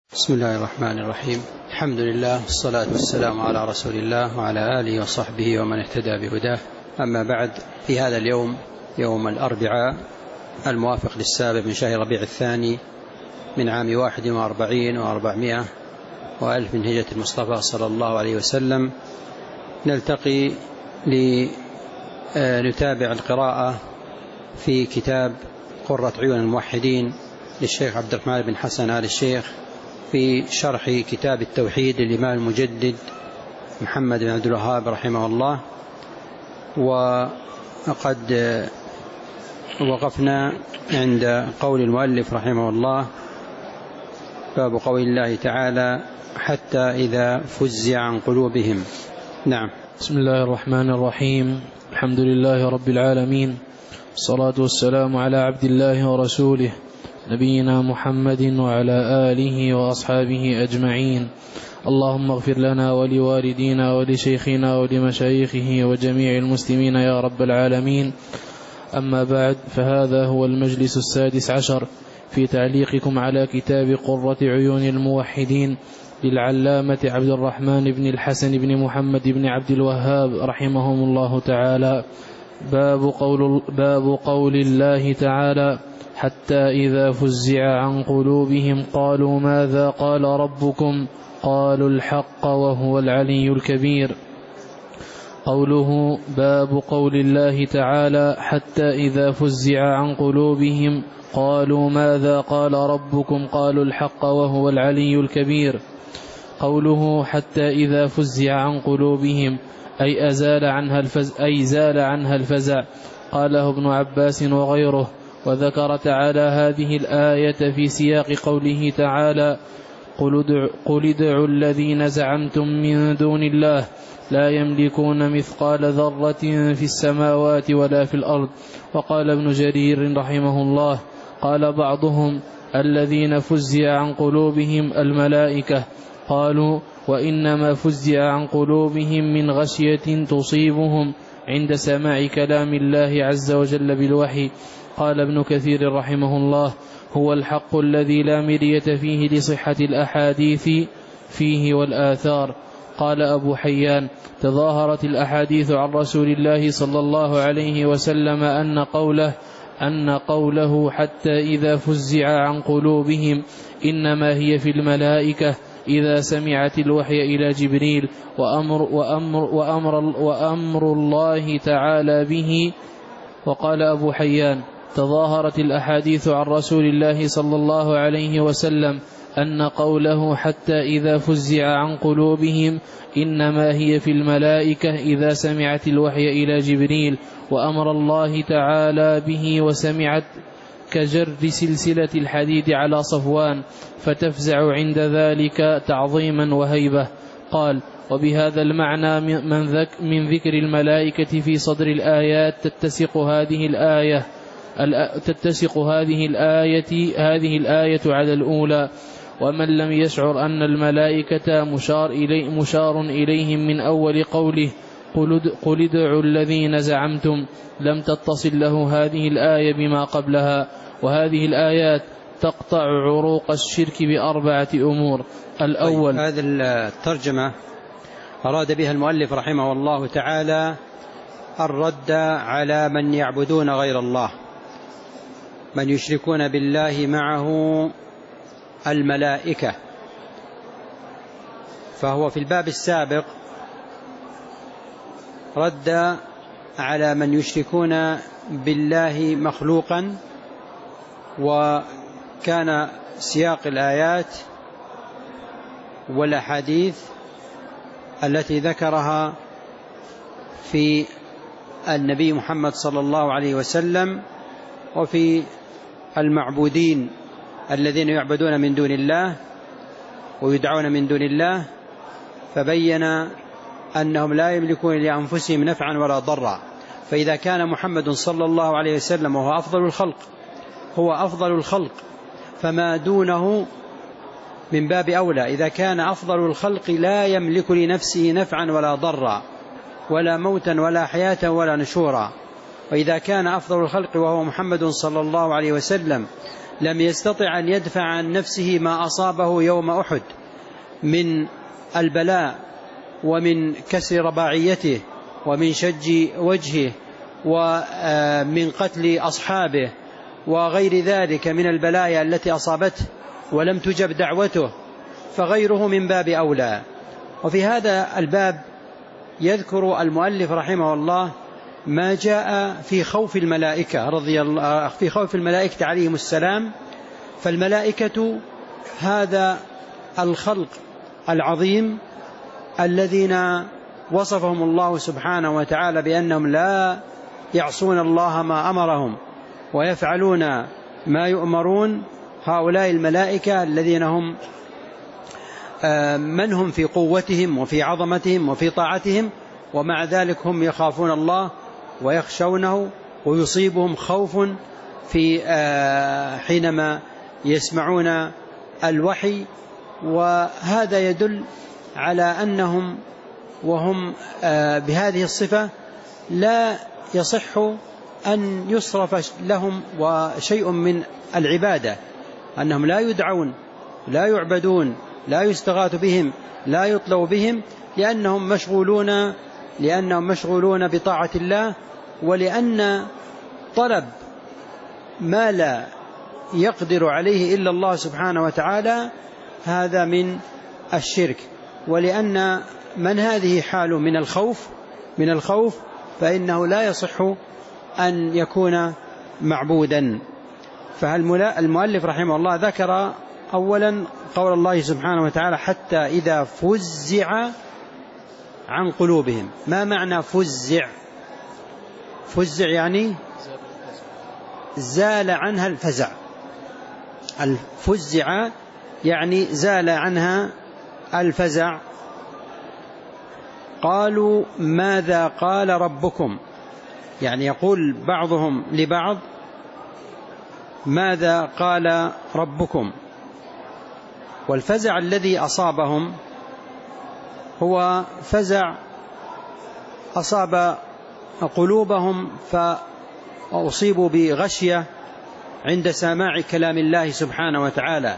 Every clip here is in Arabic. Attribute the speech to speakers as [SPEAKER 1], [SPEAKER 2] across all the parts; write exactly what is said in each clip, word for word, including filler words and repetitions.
[SPEAKER 1] بسم الله الرحمن الرحيم. الحمد لله والصلاة والسلام على رسول الله وعلى آله وصحبه ومن اهتدى بهداه. أما بعد، في هذا اليوم يوم الأربعاء الموافق للسابع من شهر ربيع الثاني من عام واحد وأربعين وأربعمائة وألف من هجرة المصطفى صلى الله عليه وسلم، نلتقي لنتابع القراءة في كتاب قرة عيون الموحدين للشيخ عبد الرحمن بن حسن آل الشيخ في شرح كتاب التوحيد للإمام المجدد محمد بن عبد الوهاب رحمه الله. وقد وقفنا عند قول المؤلف رحمه الله: باب قول الله تعالى: حتى إذا فزع عن قلوبهم. نعم.
[SPEAKER 2] بسم الله الرحمن الرحيم. الحمد لله رب العالمين، الصلاة والسلام على عبد الله ورسوله نبينا محمد وعلى آله وأصحابه أجمعين. اللهم اغفر لنا ولوالدينا ولشيخنا ولمشايخه وجميع المسلمين يا رب العالمين. أما بعد، فهذا هو المجلس السادس عشر في تعليقكم على كتاب قرة عيون الموحدين للعلامة عبد الرحمن بن الحسن بن محمد بن عبد الوهاب رحمهم الله تعالى. باب قول, باب قول الله تعالى: حتى إذا فزع عن قلوبهم قالوا ماذا قال ربكم قالوا الحق وهو العلي الكبير. قوله: باب قول الله تعالى: حتى إذا فزع عن قلوبهم قالوا ماذا قال ربكم قالوا الحق وهو العلي الكبير. قوله: حتى إذا فزع عن قلوبهم أي أزال عنها الفزع, أي زال عنها الفزع. قاله ابن عباس وغيره. وذكر تعالى هذه الآية في سياق قوله تعالى: قل ادعوا الذين زعمتم من دون الله لا يملكون مثقال ذرة في السماوات ولا في الأرض. وقال ابن جرير رحمه الله: قال بعضهم: الذين فزع عن قلوبهم الملائكة. قالوا: وإنما فزع عن قلوبهم من غشية تصيبهم عند سماع كلام الله عز وجل بالوحي. قال ابن كثير رحمه الله: هو الحق الذي لا مرية فيه لصحة الأحاديث فيه والآثار. قال أبو حيان: تظاهرت الأحاديث عن رسول الله صلى الله عليه وسلم أن قوله أن قوله حتى إذا فزع عن قلوبهم إنما هي في الملائكة إذا سمعت الوحي إلى جبريل، وأمر, وأمر, وأمر, وأمر الله تعالى به. وقال أبو حيان: تظاهرت الأحاديث عن رسول الله صلى الله عليه وسلم أن قوله حتى إذا فزع عن قلوبهم إنما هي في الملائكة إذا سمعت الوحي إلى جبريل، وأمر الله تعالى به وسمعت كجر سلسلة الحديد على صفوان فتفزع عند ذلك تعظيما وهيبة. قال: وبهذا المعنى من ذكر الملائكة في صدر الآيات تتسق هذه الآية تتسق هذه الآية هذه الآية على الأولى. ومن لم يشعر أن الملائكة مشار, إلي مشار إليهم من أول قوله قل ادعوا الذين زعمتم لم تتصل له هذه الآية بما قبلها. وهذه الآيات تقطع عروق الشرك بأربعة أمور. الأول:
[SPEAKER 1] طيب، هذه الترجمة أراد بها المؤلف رحمه الله تعالى الرد على من يعبدون غير الله، من يشركون بالله معه الملائكة. فهو في الباب السابق رد على من يشركون بالله مخلوقا، وكان سياق الآيات والأحاديث التي ذكرها في النبي محمد صلى الله عليه وسلم وفي المعبودين الذين يعبدون من دون الله ويدعون من دون الله، فبين أنهم لا يملكون لأنفسهم نفعا ولا ضرا. فإذا كان محمد صلى الله عليه وسلم وهو أفضل الخلق هو أفضل الخلق فما دونه من باب أولى. إذا كان أفضل الخلق لا يملك لنفسه نفعا ولا ضرا ولا موتا ولا حياة ولا نشورا، وإذا كان أفضل الخلق وهو محمد صلى الله عليه وسلم لم يستطع أن يدفع عن نفسه ما أصابه يوم أحد من البلاء ومن كسر رباعيته ومن شج وجهه ومن قتل أصحابه وغير ذلك من البلايا التي أصابته ولم تجب دعوته، فغيره من باب أولى. وفي هذا الباب يذكر المؤلف رحمه الله ما جاء في خوف الملائكة رضي الله في خوف الملائكة عليهم السلام. فالملائكة هذا الخلق العظيم الذين وصفهم الله سبحانه وتعالى بأنهم لا يعصون الله ما أمرهم ويفعلون ما يؤمرون. هؤلاء الملائكة الذين هم من هم في قوتهم وفي عظمتهم وفي طاعتهم، ومع ذلك هم يخافون الله ويخشونه، ويصيبهم خوف في حينما يسمعون الوحي. وهذا يدل على أنهم وهم بهذه الصفة لا يصح أن يصرف لهم وشيء من العبادة، أنهم لا يدعون لا يعبدون لا يستغاث بهم لا يطلب بهم، لأنهم مشغولون لأنهم مشغولون بطاعة الله، ولأن طلب ما لا يقدر عليه إلا الله سبحانه وتعالى هذا من الشرك. ولأن من هذه حاله من الخوف من الخوف فإنه لا يصح أن يكون معبودا. فالمؤلف رحمه الله ذكر أولا قول الله سبحانه وتعالى حتى إذا فزع عن قلوبهم. ما معنى فزع؟ فزع يعني زال عنها الفزع. الفزع يعني زال عنها الفزع. قالوا ماذا قال ربكم، يعني يقول بعضهم لبعض ماذا قال ربكم. والفزع الذي أصابهم هو فزع أصاب قلوبهم فأصيبوا بغشية عند سماع كلام الله سبحانه وتعالى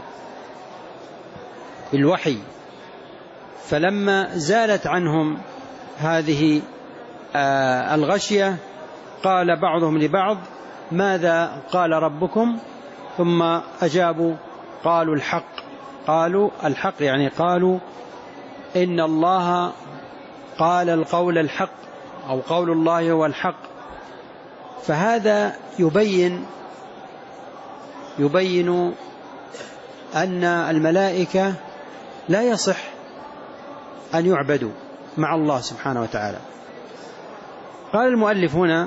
[SPEAKER 1] بالوحي، فلما زالت عنهم هذه الغشية قال بعضهم لبعض ماذا قال ربكم، ثم أجابوا قالوا الحق. قالوا الحق يعني قالوا إن الله قال القول الحق أو قول الله هو الحق. فهذا يبين يبين أن الملائكة لا يصح أن يعبدوا مع الله سبحانه وتعالى. قال المؤلف هنا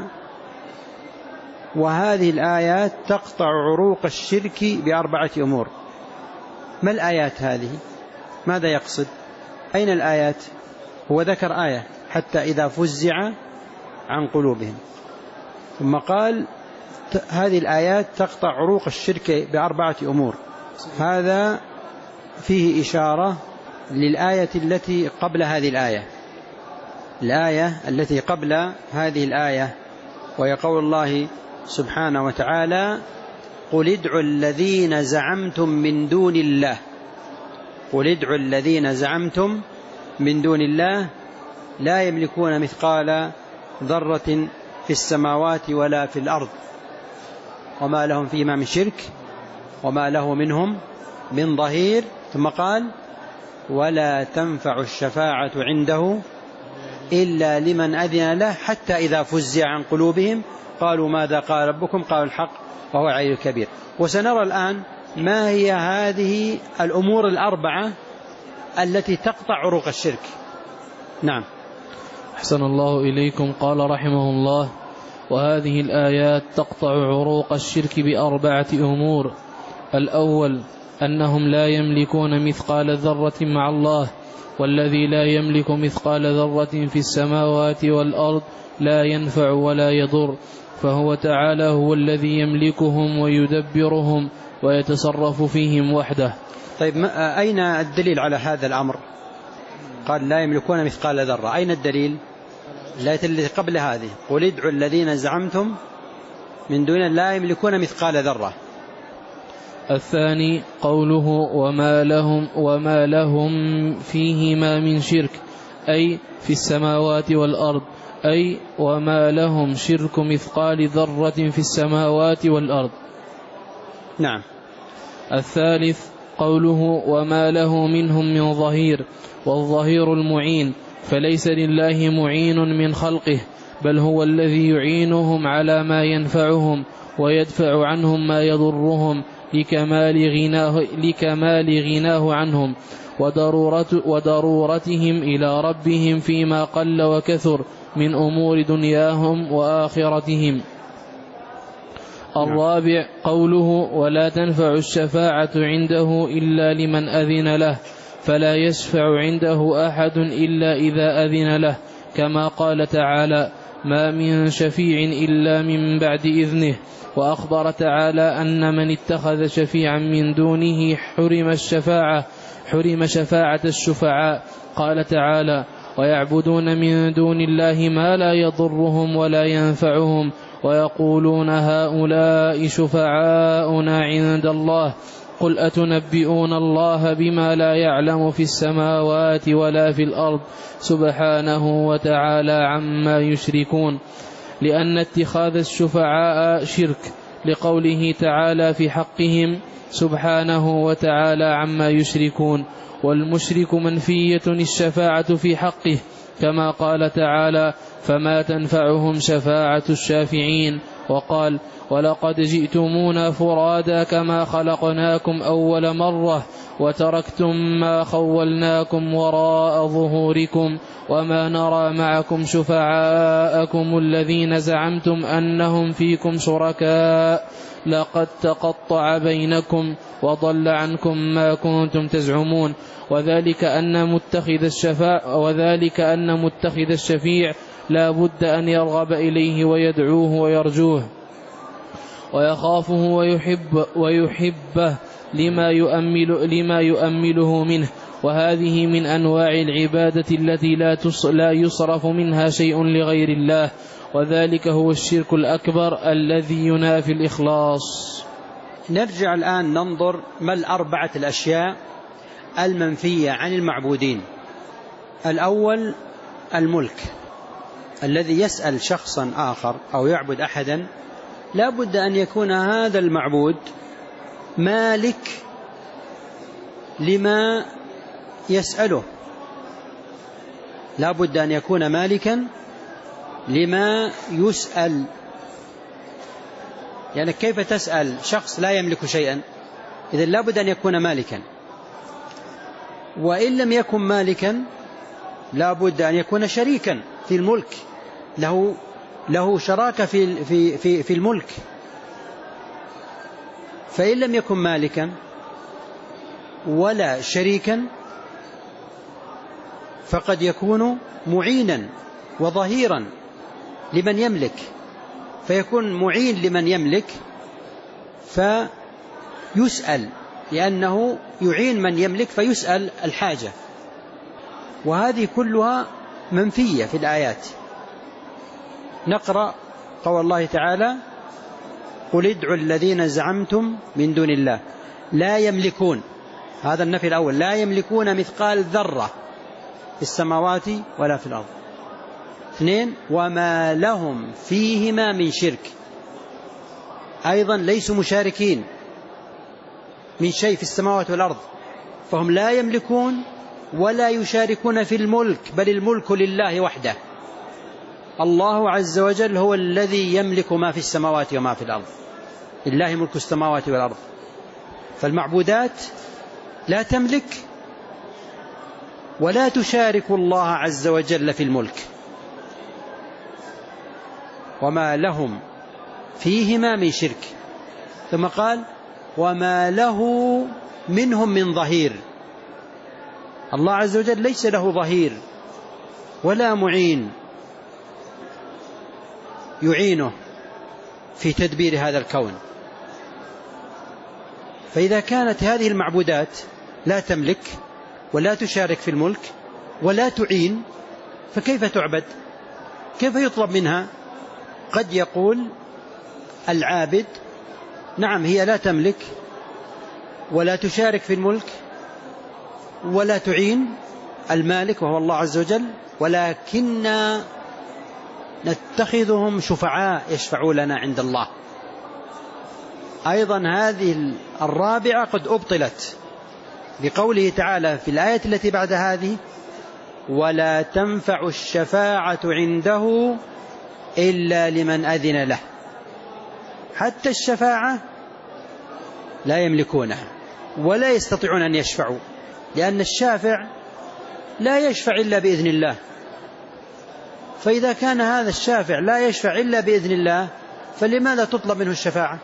[SPEAKER 1] وهذه الآيات تقطع عروق الشرك بأربعة أمور. ما الآيات هذه؟ ماذا يقصد؟ أين الآيات؟ هو ذكر آية حتى إذا فزع عن قلوبهم، ثم قال هذه الآيات تقطع عروق الشرك بأربعة أمور. هذا فيه إشارة للآية التي قبل هذه الآية الآية التي قبل هذه الآية، وهي قول الله سبحانه وتعالى قل ادعوا الذين زعمتم من دون الله. قل ادعوا الذين زعمتم من دون الله لا يملكون مثقال ذرة في السماوات ولا في الأرض وما لهم فيما من شرك وما له منهم من ظهير. ثم قال ولا تنفع الشفاعة عنده إلا لمن أذن له حتى إذا فزع عن قلوبهم قالوا ماذا قال ربكم قالوا الحق وهو العلي الكبير. وسنرى الآن ما هي هذه الأمور الأربعة التي تقطع عروق الشرك. نعم.
[SPEAKER 2] أحسن الله إليكم. قال رحمه الله وهذه الآيات تقطع عروق الشرك بأربعة أمور. الأول أنهم لا يملكون مثقال ذرة مع الله، والذي لا يملك مثقال ذرة في السماوات والأرض لا ينفع ولا يضر، فهو تعالى هو الذي يملكهم ويدبرهم ويتصرف فيهم وحده.
[SPEAKER 1] طيب أين الدليل على هذا الأمر؟ قال لا يملكون مثقال ذرة، أين الدليل؟ الآية اللي قبل هذه قل ادعوا الذين زعمتم من دون الله لا يملكون مثقال ذرة.
[SPEAKER 2] الثاني قوله وما لهم, وما لهم فيهما من شرك، أي في السماوات والأرض، أي وما لهم شرك مثقال ذرة في السماوات والأرض.
[SPEAKER 1] نعم.
[SPEAKER 2] الثالث قوله وما له منهم من ظهير، والظهير المعين، فليس لله معين من خلقه، بل هو الذي يعينهم على ما ينفعهم ويدفع عنهم ما يضرهم لكمال غناه, لكمال غناه عنهم وضرورت وضرورتهم إلى ربهم فيما قل وكثر من أمور دنياهم وآخرتهم. الرابع قوله ولا تنفع الشفاعة عنده إلا لمن أذن له، فلا يشفع عنده أحد إلا إذا أذن له، كما قال تعالى ما من شفيع إلا من بعد إذنه. وأخبر تعالى أن من اتخذ شفيعا من دونه حرم الشفاعة حرم شفاعة الشفعاء. قال تعالى ويعبدون من دون الله ما لا يضرهم ولا ينفعهم ويقولون هؤلاء شفعاؤنا عند الله، قل أتنبئون الله بما لا يعلم في السماوات ولا في الأرض سبحانه وتعالى عما يشركون، لأن اتخاذ الشفعاء شرك، لقوله تعالى في حقهم سبحانه وتعالى عما يشركون. والمشرك منفية الشفاعة في حقه، كما قال تعالى فما تنفعهم شفاعة الشافعين. وقال ولقد جئتمونا فرادا كما خلقناكم أول مرة وتركتم ما خولناكم وراء ظهوركم وما نرى معكم شفعاءكم الذين زعمتم أنهم فيكم شركاء لقد تقطع بينكم وضل عنكم ما كنتم تزعمون. وذلك أن متخذ الشفاع وذلك أن متخذ الشفيع لا بد أن يرغب إليه ويدعوه ويرجوه ويخافه ويحب ويحبه لما يؤمل لما يؤمله منه، وهذه من أنواع العبادة التي لا يصرف منها شيء لغير الله، وذلك هو الشرك الأكبر الذي ينافي الإخلاص.
[SPEAKER 1] نرجع الآن ننظر ما الأربعة الأشياء المنفية عن المعبودين. الأول الملك، الذي يسأل شخصا آخر أو يعبد أحدا لا بد أن يكون هذا المعبود مالك لما يسأله، لا بد أن يكون مالكا لما يسأل. يعني كيف تسأل شخص لا يملك شيئا؟ إذن لا بد أن يكون مالكا، وإن لم يكن مالكا لا بد أن يكون شريكا في الملك، له له شراكة في في في في الملك. فإن لم يكن مالكا ولا شريكا فقد يكون معينا وظهيرا لمن يملك، فيكون معين لمن يملك فيسأل، لأنه يعين من يملك فيسأل الحاجة. وهذه كلها منفية في الآيات. نقرأ قول الله تعالى قل ادعوا الذين زعمتم من دون الله لا يملكون، هذا النفي الأول، لا يملكون مثقال ذرة في السماوات ولا في الأرض. اثنين وما لهم فيهما من شرك، أيضا ليسوا مشاركين من شيء في السماوات والأرض، فهم لا يملكون ولا يشاركون في الملك، بل الملك لله وحده. الله عز وجل هو الذي يملك ما في السماوات وما في الأرض، لله ملك السماوات والأرض. فالمعبودات لا تملك ولا تشارك الله عز وجل في الملك. وما لهم فيهما من شرك. ثم قال وما له منهم من ظهير. الله عز وجل ليس له ظهير ولا معين يعينه في تدبير هذا الكون. فإذا كانت هذه المعبودات لا تملك ولا تشارك في الملك ولا تعين، فكيف تعبد؟ كيف يطلب منها؟ قد يقول العابد نعم هي لا تملك ولا تشارك في الملك ولا تعين المالك وهو الله عز وجل، ولكننا نتخذهم شفعاء يشفعوا لنا عند الله. أيضا هذه الرابعة قد أبطلت بقوله تعالى في الآية التي بعد هذه: ولا تنفع الشفاعة عنده إلا لمن أذن له. حتى الشفاعة لا يملكونها ولا يستطيعون أن يشفعوا، لأن الشافع لا يشفع إلا بإذن الله. فإذا كان هذا الشافع لا يشفع إلا بإذن الله فلماذا تطلب منه الشفاعة؟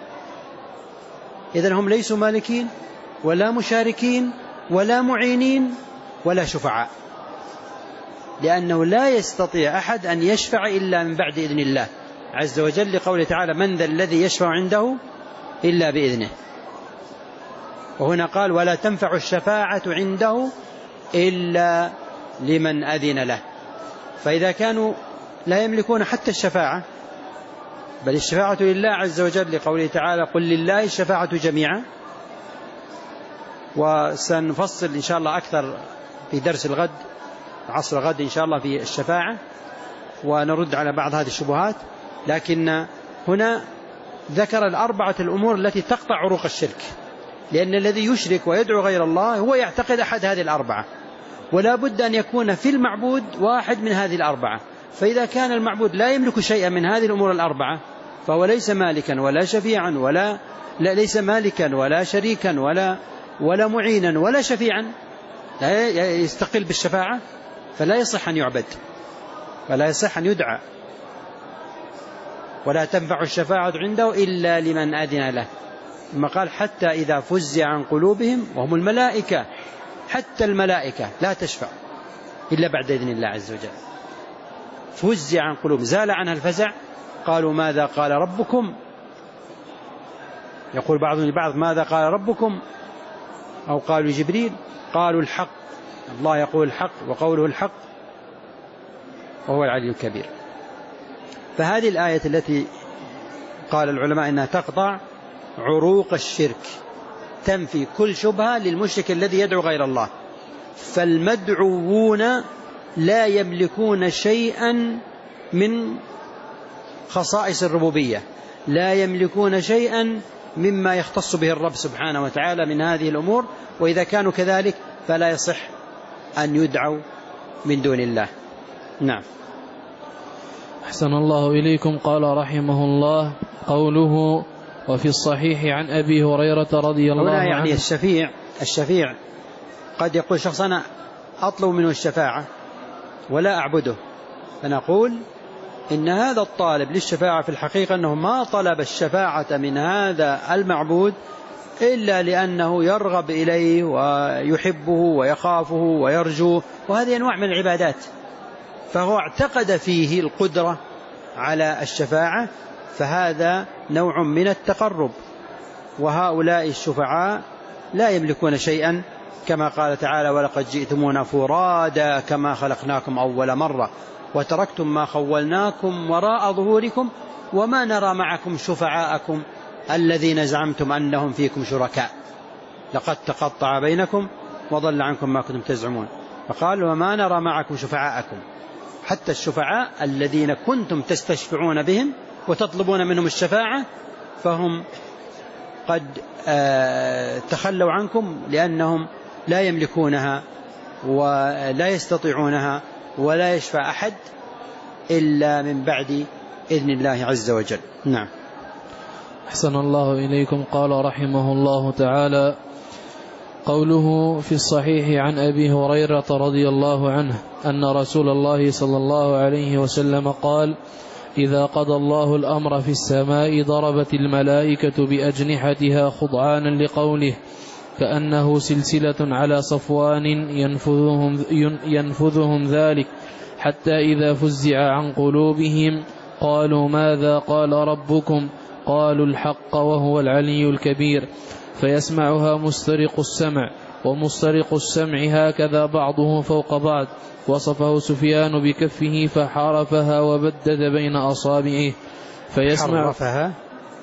[SPEAKER 1] إذن هم ليسوا مالكين ولا مشاركين ولا معينين ولا شفعاء، لأنه لا يستطيع أحد أن يشفع إلا من بعد إذن الله عز وجل، لقوله تعالى: من ذا الذي يشفع عنده إلا بإذنه. وهنا قال: ولا تنفع الشفاعة عنده إلا لمن أذن له. فإذا كانوا لا يملكون حتى الشفاعة، بل الشفاعة لله عز وجل، لقوله تعالى: قل لله الشفاعة جميعا. وسنفصل إن شاء الله أكثر في درس الغد، عصر الغد إن شاء الله، في الشفاعة، ونرد على بعض هذه الشبهات. لكن هنا ذكر الأربعة الأمور التي تقطع عروق الشرك، لأن الذي يشرك ويدعو غير الله هو يعتقد أحد هذه الأربعة، ولا بد أن يكون في المعبود واحد من هذه الأربعة. فإذا كان المعبود لا يملك شيئا من هذه الأمور الأربعة فهو ليس مالكا ولا شفيعا ولا لا ليس مالكا ولا شريكا ولا ولا معينا ولا شفيعا، لا يستقل بالشفاعة، فلا يصح أن يعبد ولا يصح أن يدعى. ولا تنفع الشفاعة عنده إلا لمن أذن له. ثم قال: حتى إذا فزع عن قلوبهم، وهم الملائكة، حتى الملائكة لا تشفع إلا بعد إذن الله عز وجل. فزع عن قلوبهم، زال عنها الفزع. قالوا: ماذا قال ربكم؟ يقول بعضهم لبعض: ماذا قال ربكم؟ أو قالوا جبريل. قالوا: الحق. الله يقول الحق وقوله الحق وهو العلي الكبير. فهذه الآية التي قال العلماء إنها تقطع عروق الشرك، تنفي كل شبهة للمشرك الذي يدعو غير الله. فالمدعوون لا يملكون شيئا من خصائص الربوبية، لا يملكون شيئا مما يختص به الرب سبحانه وتعالى من هذه الأمور، وإذا كانوا كذلك فلا يصح أن يدعوا من دون الله. نعم.
[SPEAKER 2] أحسن الله إليكم. قال رحمه الله: قوله: وفي الصحيح عن أبي هريرة رضي الله عنه.
[SPEAKER 1] يعني الشفيع الشفيع قد يقول شخص: أنا أطلب منه الشفاعة ولا أعبده، فنقول إن هذا الطالب للشفاعة في الحقيقة أنه ما طلب الشفاعة من هذا المعبود إلا لأنه يرغب إليه ويحبه ويخافه ويرجوه، وهذه أنواع من العبادات، فهو اعتقد فيه القدرة على الشفاعة، فهذا نوع من التقرب. وهؤلاء الشفعاء لا يملكون شيئا، كما قال تعالى: ولقد جئتمونا فرادا كما خلقناكم أول مرة وتركتم ما خولناكم وراء ظهوركم وما نرى معكم شفعاءكم الذين زعمتم أنهم فيكم شركاء لقد تقطع بينكم وضل عنكم ما كنتم تزعمون. فقال: وما نرى معكم شفعاءكم، حتى الشفعاء الذين كنتم تستشفعون بهم وتطلبون منهم الشفاعة فهم قد تخلوا عنكم، لأنهم لا يملكونها ولا يستطيعونها ولا يشفع أحد إلا من بعد إذن الله عز وجل. نعم.
[SPEAKER 2] أحسن الله إليكم. قال رحمه الله تعالى: قوله في الصحيح عن أبي هريرة رضي الله عنه أن رسول الله صلى الله عليه وسلم قال: إذا قضى الله الأمر في السماء ضربت الملائكة بأجنحتها خضعانا لقوله، كأنه سلسلة على صفوان ينفذهم, ينفذهم ذلك، حتى إذا فزع عن قلوبهم قالوا: ماذا قال ربكم؟ قالوا: الحق وهو العلي الكبير. فيسمعها مسترق السمع، ومسترق السمع هكذا بعضه فوق بعض. وصفه سفيان بكفه فحرفها وبدد بين أصابعه فيسمع
[SPEAKER 1] حرفها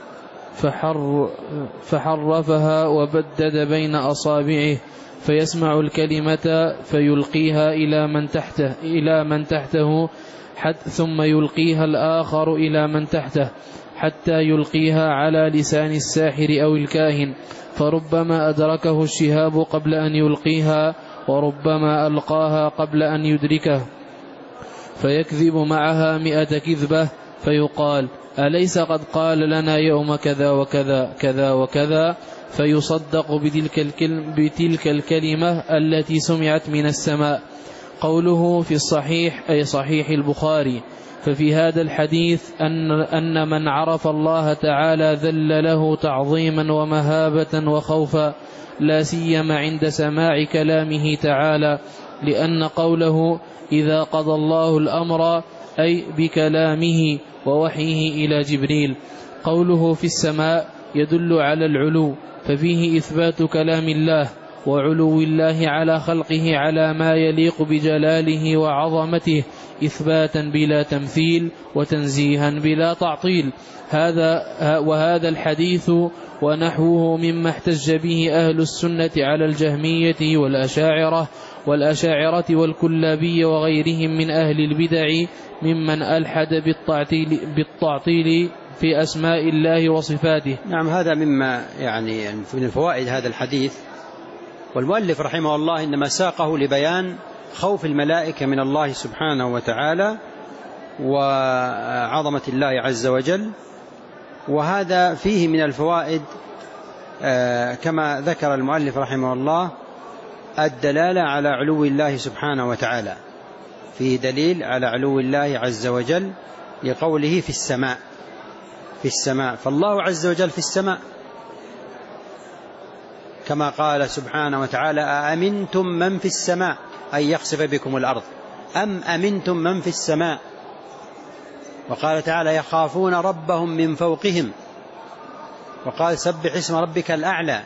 [SPEAKER 2] فحر فحرفها وبدد بين أصابعه فيسمع الكلمة فيلقيها إلى من تحته إلى من تحته حتى ثم يلقيها الآخر إلى من تحته حتى يلقيها على لسان الساحر أو الكاهن، فربما أدركه الشهاب قبل أن يلقيها، وربما ألقاها قبل أن يدركه، فيكذب معها مئة كذبة، فيقال: أليس قد قال لنا يوم كذا وكذا كذا وكذا؟ فيصدق بتلك, الكلم بتلك الكلمة التي سمعت من السماء. قوله في الصحيح أي صحيح البخاري. ففي هذا الحديث أن, أن من عرف الله تعالى ذل له تعظيما ومهابة وخوفا، لا سيما عند سماع كلامه تعالى، لأن قوله إذا قضى الله الأمر أي بكلامه ووحيه إلى جبريل. قوله في السماء يدل على العلو، ففيه إثبات كلام الله وعلو الله على خلقه على ما يليق بجلاله وعظمته، إثباتا بلا تمثيل وتنزيها بلا تعطيل. هذا وهذا الحديث ونحوه مما احتج به أهل السنة على الجهمية والأشاعرة والأشاعرة والكلابية وغيرهم من أهل البدع ممن ألحد بالتعطيل, بالتعطيل في أسماء الله وصفاته.
[SPEAKER 1] نعم، هذا مما يعني من فوائد هذا الحديث. والمؤلف رحمه الله إنما ساقه لبيان خوف الملائكة من الله سبحانه وتعالى وعظمة الله عز وجل، وهذا فيه من الفوائد كما ذكر المؤلف رحمه الله الدلالة على علو الله سبحانه وتعالى، فيه دليل على علو الله عز وجل لقوله في السماء في السماء فالله عز وجل في السماء، كما قال سبحانه وتعالى: أأمنتم من في السماء أن يخسف بكم الأرض أم أمنتم من في السماء. وقال تعالى: يخافون ربهم من فوقهم. وقال: سبح اسم ربك الأعلى.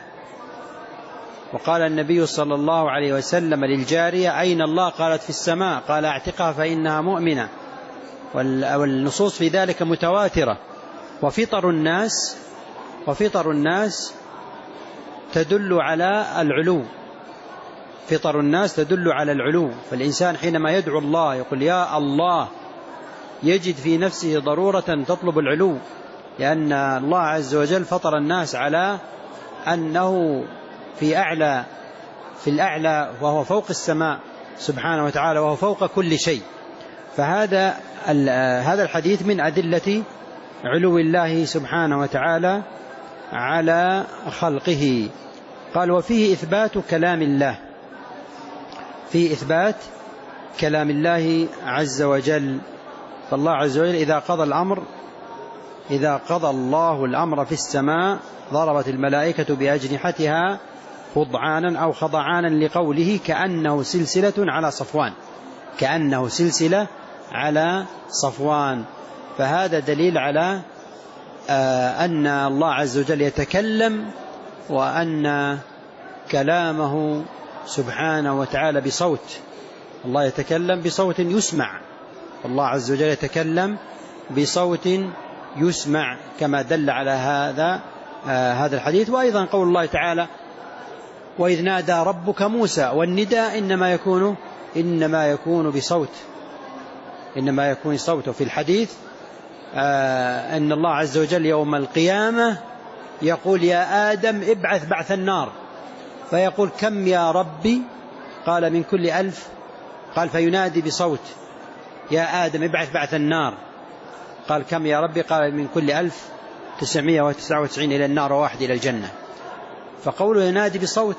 [SPEAKER 1] وقال النبي صلى الله عليه وسلم للجارية: أين الله؟ قالت: في السماء. قال: اعتقها فإنها مؤمنة. والنصوص في ذلك متواترة. وفطر الناس وفطر الناس تدل على العلو فطر الناس تدل على العلو. فالإنسان حينما يدعو الله يقول: يا الله، يجد في نفسه ضرورة تطلب العلو، لأن الله عز وجل فطر الناس على أنه في أعلى في الأعلى وهو فوق السماء سبحانه وتعالى، وهو فوق كل شيء. فهذا هذا الحديث من أدلة علو الله سبحانه وتعالى على خلقه. قال: وفيه إثبات كلام الله فيه إثبات كلام الله عز وجل. فالله عز وجل إذا قضى الأمر إذا قضى الله الأمر في السماء ضربت الملائكة بأجنحتها خضعانا أو خضعانا لقوله: كأنه سلسلة على صفوان كأنه سلسلة على صفوان. فهذا دليل على أن الله عز وجل يتكلم، وأن كلامه سبحانه وتعالى بصوت. الله يتكلم بصوت يسمع، الله عز وجل يتكلم بصوت يسمع، كما دل على هذا هذا الحديث. وأيضا قول الله تعالى: وإذ نادى ربك موسى. والنداء إنما يكون إنما يكون بصوت إنما يكون صوته. في الحديث آه أن الله عز وجل يوم القيامة يقول: يا آدم ابعث بعث النار. فيقول: كم يا ربي؟ قال: من كل ألف. قال: فينادي بصوت: يا آدم ابعث بعث النار. قال: كم يا ربي؟ قال: من كل ألف تسعمائة وتسعة وتسعين إلى النار وواحد إلى الجنة. فقوله ينادي بصوت.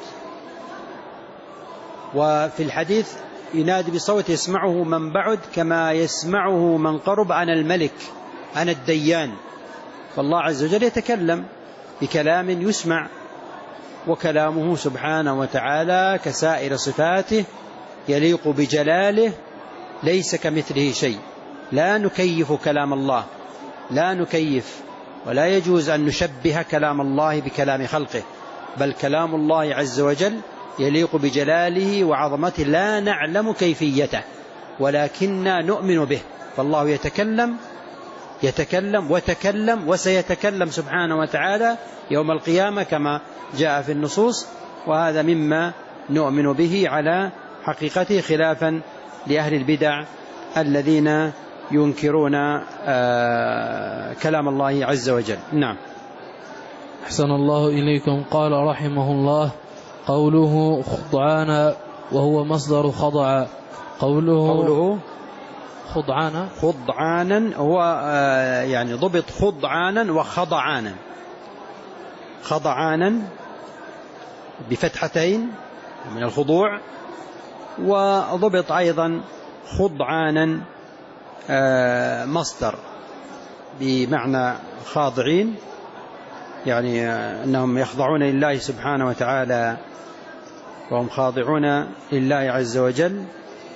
[SPEAKER 1] وفي الحديث ينادي بصوت يسمعه من بعد كما يسمعه من قرب: أنا الملك أنا الديان. فالله عز وجل يتكلم بكلام يسمع، وكلامه سبحانه وتعالى كسائر صفاته يليق بجلاله، ليس كمثله شيء. لا نكيف كلام الله لا نكيف ولا يجوز أن نشبه كلام الله بكلام خلقه، بل كلام الله عز وجل يليق بجلاله وعظمته لا نعلم كيفيته ولكننا نؤمن به. فالله يتكلم يتكلم وتكلم وسيتكلم سبحانه وتعالى يوم القيامة كما جاء في النصوص، وهذا مما نؤمن به على حقيقته خلافا لأهل البدع الذين ينكرون كلام الله عز وجل. نعم.
[SPEAKER 2] أحسن الله إليكم. قال رحمه الله: قوله خضعان وهو مصدر خضع. قوله,
[SPEAKER 1] قوله
[SPEAKER 2] خضعانا
[SPEAKER 1] خضعانا هو يعني ضبط خضعانا وخضعانا. خضعانا بفتحتين من الخضوع، وضبط أيضا خضعانا مصدر بمعنى خاضعين، يعني أنهم يخضعون لله سبحانه وتعالى وهم خاضعون لله عز وجل،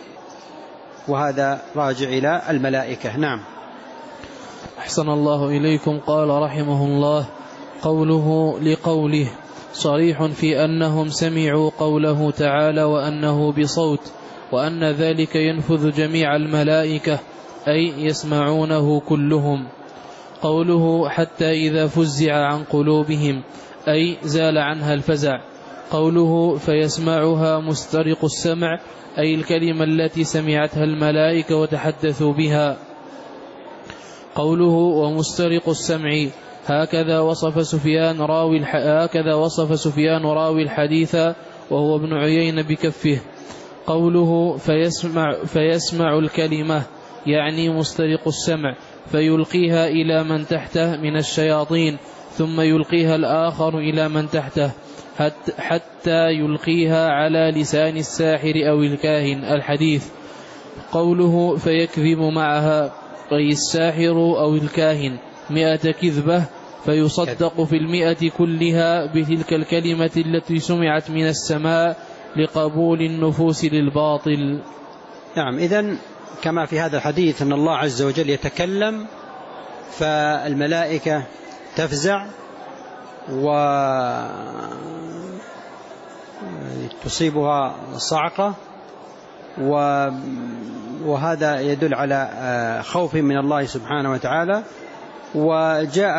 [SPEAKER 1] وهذا راجع إلى الملائكة. نعم.
[SPEAKER 2] أحسن الله إليكم. قال رحمه الله: قوله لقوله صريح في أنهم سمعوا قوله تعالى وأنه بصوت، وأن ذلك ينفذ جميع الملائكة، أي يسمعونه كلهم. قوله حتى إذا فزع عن قلوبهم، أي زال عنها الفزع. قوله فيسمعها مسترق السمع، أي الكلمة التي سمعتها الملائكة وتحدثوا بها. قوله ومسترق السمع، هكذا وصف سفيان راوي الح... هكذا وصف سفيان راوي الحديث وهو ابن عيينة بكفه. قوله فيسمع, فيسمع الكلمة، يعني مسترق السمع، فيلقيها إلى من تحته من الشياطين، ثم يلقيها الآخر إلى من تحته حتى يلقيها على لسان الساحر أو الكاهن. الحديث. قوله فيكذب معها، أي الساحر أو الكاهن مئة كذبة، فيصدق في المئة كلها بتلك الكلمة التي سمعت من السماء لقبول النفوس للباطل.
[SPEAKER 1] نعم. إذن كما في هذا الحديث أن الله عز وجل يتكلم فالملائكة تفزع وتصيبها صعقة، وهذا يدل على خوف من الله سبحانه وتعالى. وجاء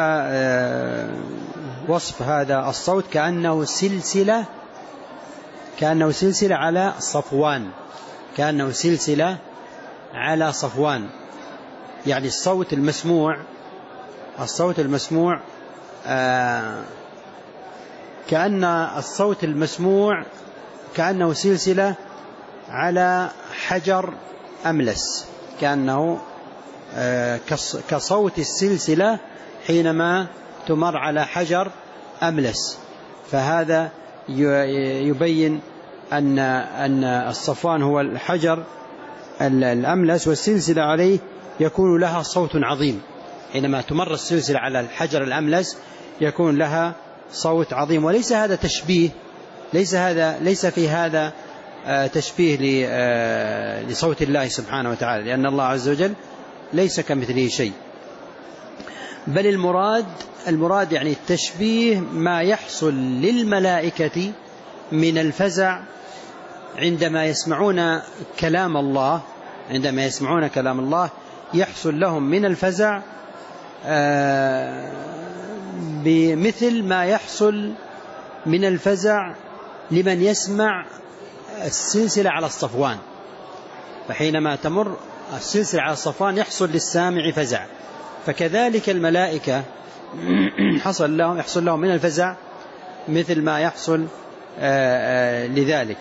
[SPEAKER 1] وصف هذا الصوت كأنه سلسلة كأنه سلسلة على صفوان كأنه سلسلة على صفوان يعني الصوت المسموع الصوت المسموع آه كأن الصوت المسموع كأنه سلسلة على حجر أملس، كأنه آه كصوت السلسلة حينما تمر على حجر أملس. فهذا يبين أن أن الصفوان هو الحجر الأملس، والسلسلة عليه يكون لها صوت عظيم. حينما تمر السلسلة على الحجر الأملس يكون لها صوت عظيم. وليس هذا تشبيه ليس هذا ليس في هذا تشبيه لصوت الله سبحانه وتعالى، لأن الله عز وجل ليس كمثله شيء، بل المراد المراد يعني التشبيه ما يحصل للملائكة من الفزع عندما يسمعون كلام الله عندما يسمعون كلام الله يحصل لهم من الفزع بمثل ما يحصل من الفزع لمن يسمع السلسلة على الصفوان. فحينما تمر السلسلة على الصفوان يحصل للسامع فزع، فكذلك الملائكة حصل لهم يحصل لهم من الفزع مثل ما يحصل لذلك.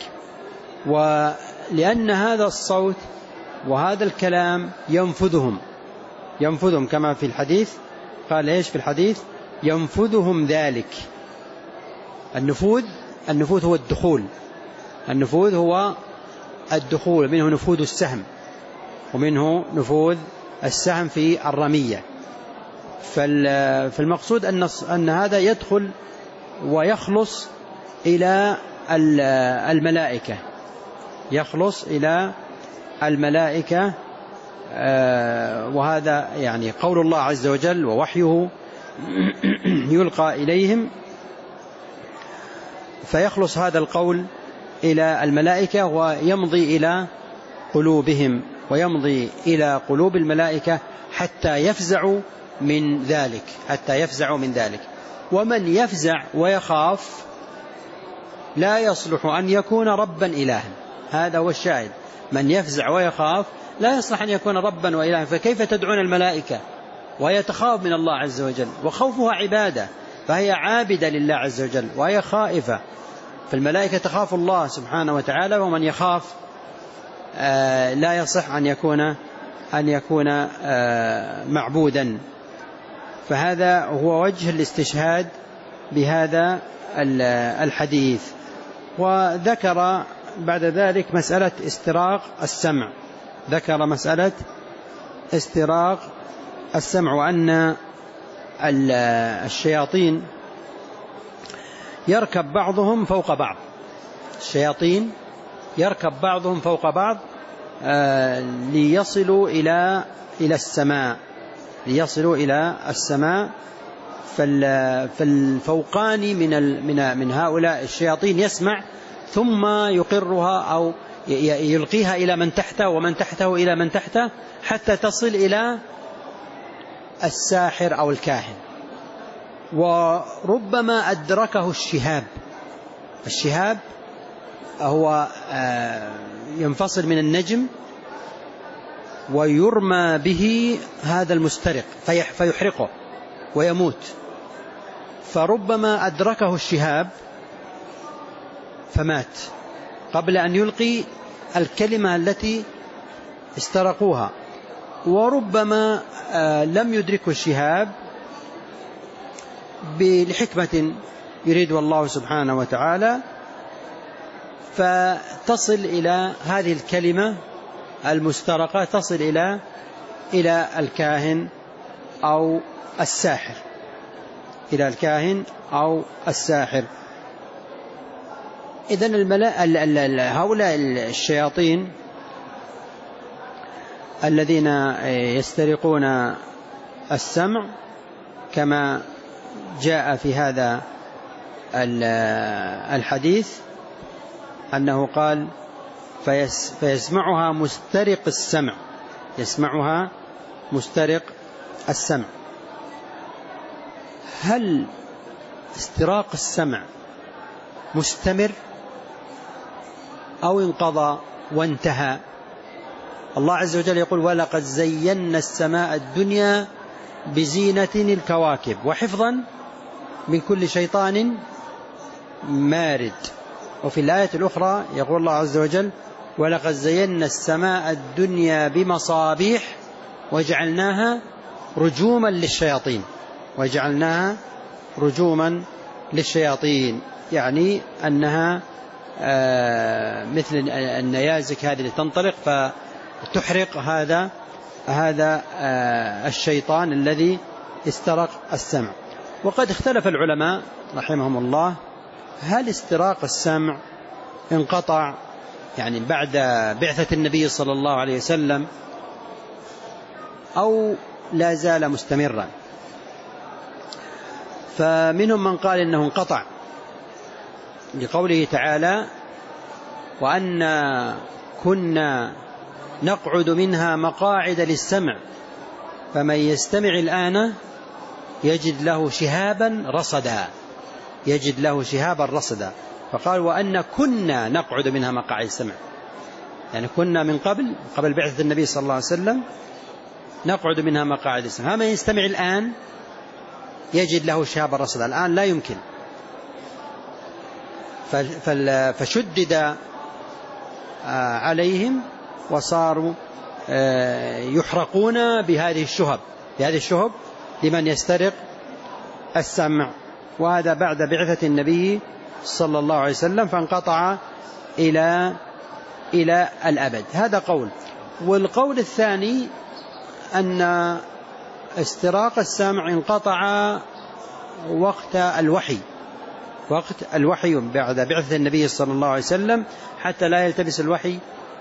[SPEAKER 1] ولأن هذا الصوت وهذا الكلام ينفذهم ينفذهم كما في الحديث قال إيش في الحديث؟ ينفذهم ذلك. النفوذ النفوذ هو الدخول النفوذ هو الدخول منه نفوذ السهم ومنه نفوذ السهم في الرمية. فالمقصود أن أن هذا يدخل ويخلص إلى الملائكة يخلص إلى الملائكة وهذا يعني قول الله عز وجل ووحيه يلقى إليهم فيخلص هذا القول إلى الملائكة ويمضي إلى قلوبهم ويمضي إلى قلوب الملائكة حتى يفزعوا من ذلك حتى يفزعوا من ذلك. ومن يفزع ويخاف لا يصلح أن يكون ربا إلها. هذا هو الشاهد. من يفزع ويخاف لا يصلح أن يكون ربا وإلها. فكيف تدعون الملائكة وهي تخاف من الله عز وجل؟ وخوفها عبادة، فهي عابدة لله عز وجل وهي خائفة. فالملائكة تخاف الله سبحانه وتعالى، ومن يخاف آه لا يصح أن يكون أن يكون آه معبودا. فهذا هو وجه الاستشهاد بهذا الحديث. وذكر بعد ذلك مسألة استراق السمع ذكر مسألة استراق السمع وأن الشياطين يركب بعضهم فوق بعض الشياطين يركب بعضهم فوق بعض ليصلوا إلى إلى السماء ليصلوا إلى السماء. فالفوقان من من من هؤلاء الشياطين يسمع ثم يقرها أو يلقيها إلى من تحته ومن تحته إلى من تحته حتى تصل إلى الساحر أو الكاهن. وربما أدركه الشهاب. الشهاب هو ينفصل من النجم ويرمى به هذا المسترق فيحرقه ويموت. فربما أدركه الشهاب فمات قبل أن يلقي الكلمة التي استرقوها. وربما لم يدركه الشهاب لحكمة يريد الله سبحانه وتعالى، فتصل إلى هذه الكلمة المسترقة تصل إلى إلى الكاهن أو الساحر إلى الكاهن أو الساحر. إذن هؤلاء الشياطين الذين يسترقون السمع كما جاء في هذا الحديث أنه قال فيسمعها مسترق السمع يسمعها مسترق السمع. هل استراق السمع مستمر أو انقضى وانتهى؟ الله عز وجل يقول ولقد زينا السماء الدنيا بزينة الكواكب وحفظا من كل شيطان مارد. وفي الآية الأخرى يقول الله عز وجل ولقد زينا السماء الدنيا بمصابيح وجعلناها رجوما للشياطين وجعلناها رجوما للشياطين يعني أنها مثل النيازك هذه اللي تنطلق فتحرق هذا هذا الشيطان الذي استرق السمع. وقد اختلف العلماء رحمهم الله هل استراق السمع انقطع يعني بعد بعثة النبي صلى الله عليه وسلم أو لا زال مستمرا. فمنهم من قال إنه انقطع لقوله تعالى وأنا كنا نقعد منها مقاعد للسمع فمن يستمع الآن يجد له شهابا رصدا يجد له شهابا رصدا. فقال وأن كنا نقعد منها مقاعد السمع يعني كنا من قبل قبل بعثة النبي صلى الله عليه وسلم نقعد منها مقاعد السمع. فمن يستمع الآن يجد له شهابا رصدا. الآن لا يمكن. فشدد عليهم وصاروا يحرقون بهذه الشهب بهذه الشهب لمن يسترق السمع. وهذا بعد بعثة النبي صلى الله عليه وسلم فانقطع إلى إلى الأبد. هذا قول. والقول الثاني أن استراق السمع انقطع وقت الوحي وقت الوحي بعد بعثة النبي صلى الله عليه وسلم حتى لا يلتبس الوحي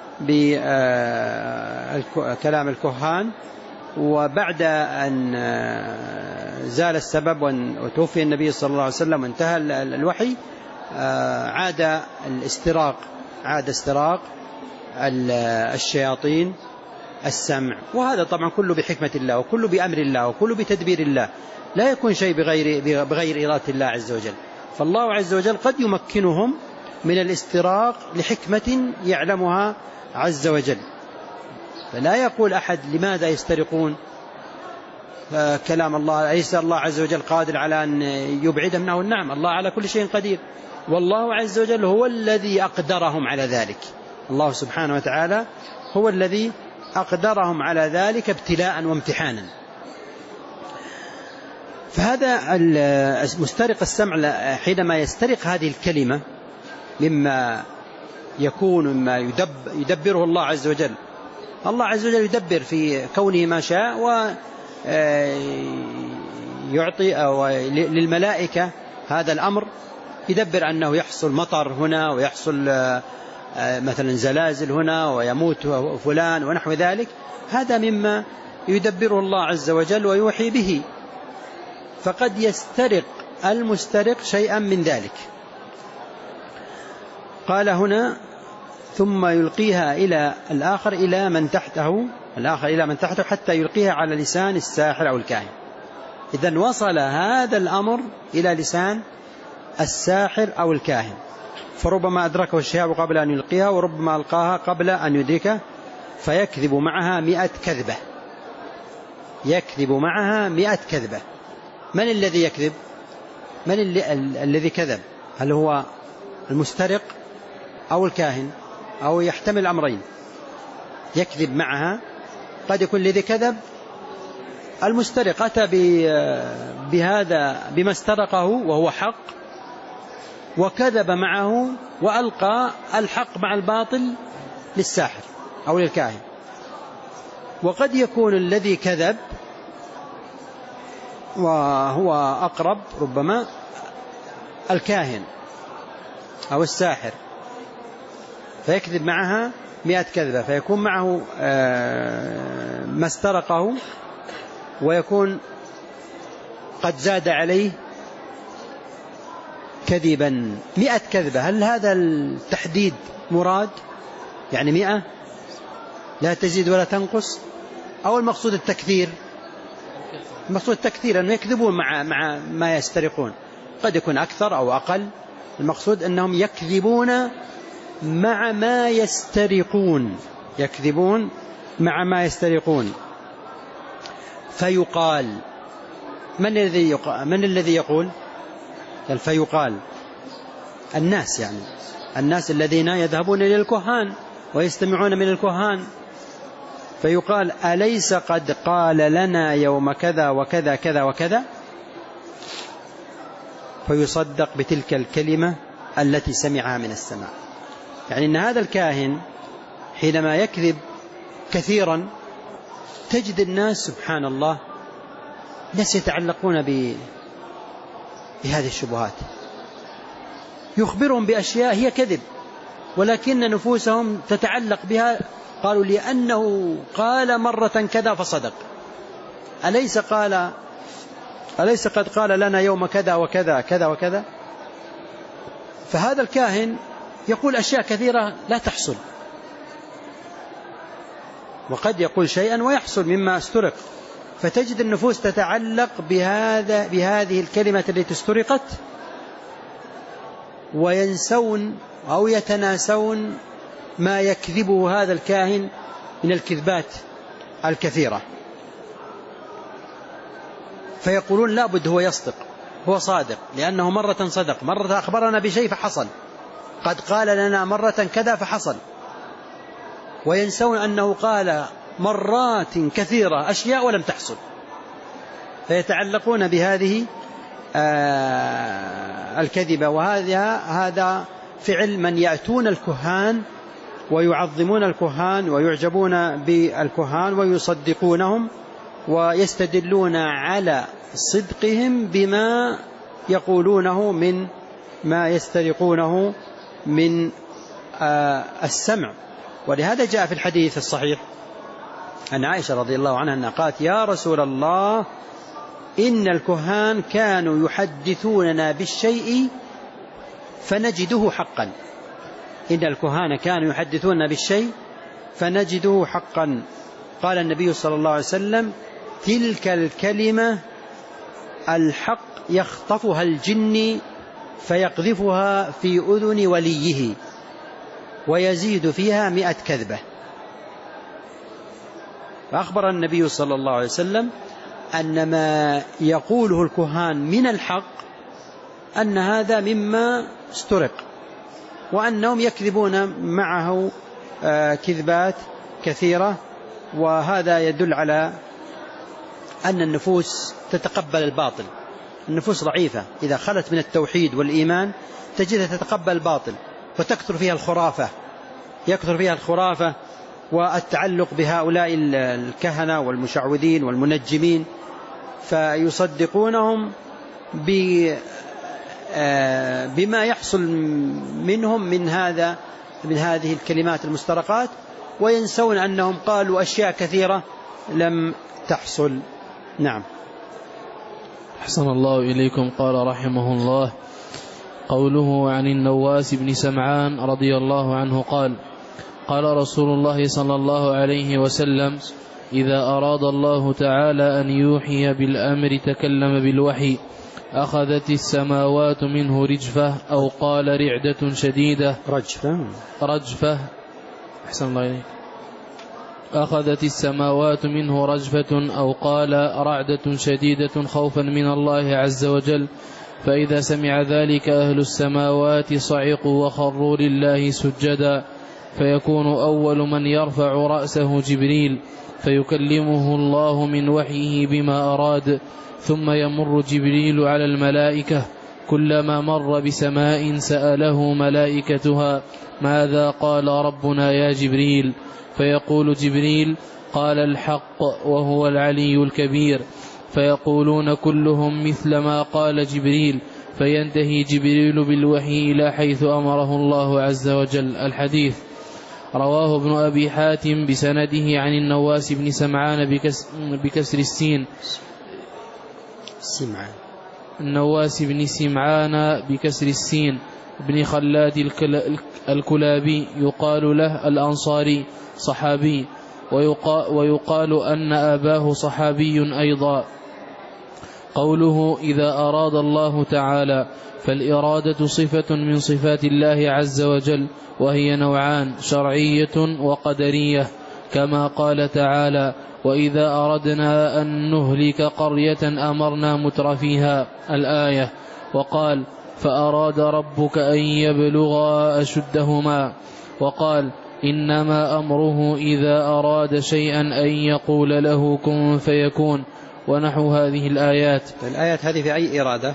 [SPEAKER 1] بكلام الكهان. وبعد أن زال السبب وتوفي النبي صلى الله عليه وسلم وانتهى الوحي عاد الاستراق عاد استراق الشياطين السمع، وهذا طبعا كله بحكمة الله وكله بأمر الله وكله بتدبير الله، لا يكون شيء بغير, بغير إرادة الله عز وجل. فالله عز وجل قد يمكنهم من الاستراق لحكمة يعلمها عز وجل. فلا يقول أحد لماذا يسترقون كلام الله، أليس الله عز وجل قادر على أن يبعد منه؟ نعم، الله على كل شيء قدير، والله عز وجل هو الذي أقدرهم على ذلك. الله سبحانه وتعالى هو الذي أقدرهم على ذلك ابتلاء وامتحانا. فهذا مسترق السمع حينما يسترق هذه الكلمة مما يكون مما يدبره الله عز وجل. الله عز وجل يدبر في كونه ما شاء، ويعطي للملائكة هذا الأمر، يدبر أنه يحصل مطر هنا ويحصل مثلا زلازل هنا ويموت فلان ونحو ذلك. هذا مما يدبره الله عز وجل ويوحي به. فقد يسترق المسترق شيئا من ذلك. قال هنا ثم يلقيها إلى الآخر إلى من تحته الآخر إلى من تحته حتى يلقيها على لسان الساحر أو الكاهن. إذن وصل هذا الأمر إلى لسان الساحر أو الكاهن، فربما أدركه الشهاب قبل أن يلقيها، وربما ألقاها قبل أن يدركه، فيكذب معها مئة كذبة. يكذب معها مئة كذبة. من الذي يكذب؟ من اللي الذي كذب؟ هل هو المسترق أو الكاهن؟ أو يحتمل الأمرين. يكذب معها، قد يكون الذي كذب المسترق أتى بهذا بما استرقه وهو حق، وكذب معه وألقى الحق مع الباطل للساحر أو للكاهن. وقد يكون الذي كذب وهو أقرب ربما الكاهن أو الساحر، فيكذب معها مئة كذبة، فيكون معه ما استرقه، ويكون قد زاد عليه كذبا. مئة كذبة، هل هذا التحديد مراد؟ يعني مئة لا تزيد ولا تنقص، أو المقصود التكثير؟ المقصود التكثير، أنه يكذبون مع, مع ما يسترقون، قد يكون أكثر أو أقل. المقصود أنهم يكذبون مع ما يسترقون، يكذبون مع ما يسترقون. فيقال، من الذي يقال؟ من الذي يقول؟ فيقال الناس، يعني الناس الذين يذهبون إلى الكهان ويستمعون من الكهان. فيقال أليس قد قال لنا يوم كذا وكذا كذا وكذا؟ فيصدق بتلك الكلمة التي سمعها من السماء. يعني أن هذا الكاهن حينما يكذب كثيرا تجد الناس سبحان الله ناس يتعلقون بهذه الشبهات، يخبرهم بأشياء هي كذب، ولكن نفوسهم تتعلق بها. قالوا لأنه قال مرة كذا فصدق، أليس قال أليس قد قال لنا يوم كذا وكذا كذا وكذا؟ فهذا الكاهن يقول أشياء كثيرة لا تحصل، وقد يقول شيئا ويحصل مما استرق. فتجد النفوس تتعلق بهذا بهذه الكلمة التي استرقت، وينسون أو يتناسون ما يكذبه هذا الكاهن من الكذبات الكثيرة، فيقولون لا بد هو يصدق، هو صادق، لأنه مرة صدق، مرة أخبرنا بشيء فحصل، قد قال لنا مرة كذا فحصل. وينسون أنه قال مرات كثيرة أشياء ولم تحصل، فيتعلقون بهذه الكذبة. وهذا هذا فعل من يأتون الكهان ويعظمون الكهان ويعجبون بالكهان ويصدقونهم، ويستدلون على صدقهم بما يقولونه من ما يسترقونه من السمع. ولهذا جاء في الحديث الصحيح أن عائشة رضي الله عنها أنها قالت يا رسول الله إن الكهان كانوا يحدثوننا بالشيء فنجده حقا. إن الكهان كانوا يحدثون بالشيء فنجده حقا. قال النبي صلى الله عليه وسلم: تلك الكلمة الحق يخطفها الجن فيقذفها في أذن وليه ويزيد فيها مئة كذبة. فأخبر النبي صلى الله عليه وسلم أن ما يقوله الكهان من الحق أن هذا مما استرق، وأنهم يكذبون معه كذبات كثيرة. وهذا يدل على أن النفوس تتقبل الباطل. النفوس ضعيفة إذا خلت من التوحيد والإيمان تجدها تتقبل الباطل وتكثر فيها الخرافة، يكثر فيها الخرافة والتعلق بهؤلاء الكهنة والمشعوذين والمنجمين، فيصدقونهم بما يحصل منهم من هذا من هذه الكلمات المسترقات، وينسون أنهم قالوا أشياء كثيرة لم تحصل. نعم.
[SPEAKER 2] أحسن الله إليكم. قال رحمه الله: قوله عن النواس بن سمعان رضي الله عنه قال: قال رسول الله صلى الله عليه وسلم: إذا أراد الله تعالى أن يوحي بالأمر تكلم بالوحي، أخذت السماوات منه رجفة، أو قال رعدة شديدة.
[SPEAKER 1] رجفة
[SPEAKER 2] رجفة أحسن الله إليك. أخذت السماوات منه رجفة، أو قال رعدة شديدة خوفا من الله عز وجل. فإذا سمع ذلك أهل السماوات صعقوا وخروا لله سجدا، فيكون أول من يرفع رأسه جبريل فيكلمه الله من وحيه بما أراد، ثم يمر جبريل على الملائكة، كلما مر بسماء سأله ملائكتها: ماذا قال ربنا يا جبريل؟ فيقول جبريل: قال الحق وهو العلي الكبير. فيقولون كلهم مثل ما قال جبريل، فينتهي جبريل بالوحي إلى حيث أمره الله عز وجل. الحديث رواه ابن أبي حاتم بسنده عن النواس بن سمعان بكسر السين
[SPEAKER 1] سمعان
[SPEAKER 2] النواس بن سمعان بكسر السين بن خلاد الكلابي، يقال له الأنصاري، صحابي، ويقال أن أباه صحابي أيضا. قوله إذا أراد الله تعالى، فالإرادة صفة من صفات الله عز وجل، وهي نوعان: شرعية وقدرية، كما قال تعالى: وإذا أردنا أن نهلك قرية أمرنا مترفيها الآية. وقال: فأراد ربك أن يبلغا أشدهما. وقال: إنما أمره إذا أراد شيئا أن يقول له كن فيكون، ونحو هذه الآيات.
[SPEAKER 1] الآيات هذه في أي إرادة؟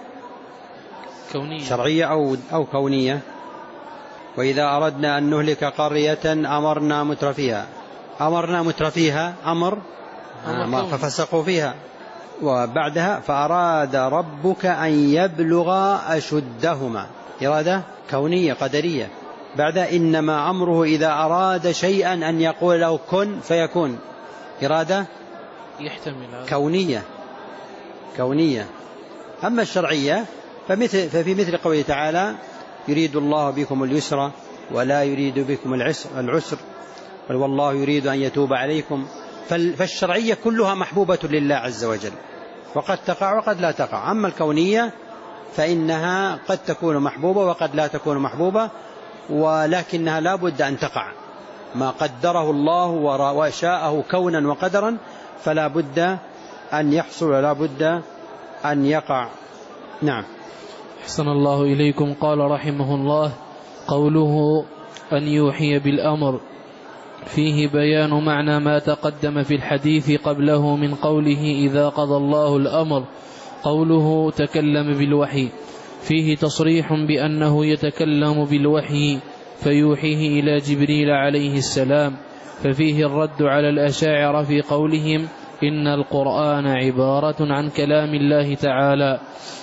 [SPEAKER 2] كونية،
[SPEAKER 1] شرعية أو, أو كونية؟ وإذا أردنا أن نهلك قرية أمرنا مترفيها. أمرنا مترفيها أمر, أمر ففسقوا فيها. وبعدها فأراد ربك أن يبلغ أشدهما، إرادة كونية قدرية. بعد إنما أمره إذا أراد شيئا أن يقول له كن فيكون، إرادة
[SPEAKER 2] يحتمل
[SPEAKER 1] كونية كونية. أما الشرعية فمثل ففي مثل قوله تعالى: يريد الله بكم اليسر ولا يريد بكم العسر والله يريد أن يتوب عليكم. فالشرعية كلها محبوبة لله عز وجل، وقد تقع وقد لا تقع. أما الكونية فإنها قد تكون محبوبة وقد لا تكون محبوبة، ولكنها لا بد أن تقع. ما قدره الله وشاءه كونا وقدرا فلا بد أن يحصل ولا بد أن يقع. نعم.
[SPEAKER 2] أحسن الله إليكم. قال رحمه الله: قوله أن يوحي بالأمر فيه بيان معنى ما تقدم في الحديث قبله من قوله إذا قضى الله الأمر. قوله تكلم بالوحي فيه تصريح بأنه يتكلم بالوحي فيوحيه إلى جبريل عليه السلام، ففيه الرد على الأشاعرة في قولهم إن القرآن عبارة عن كلام الله تعالى.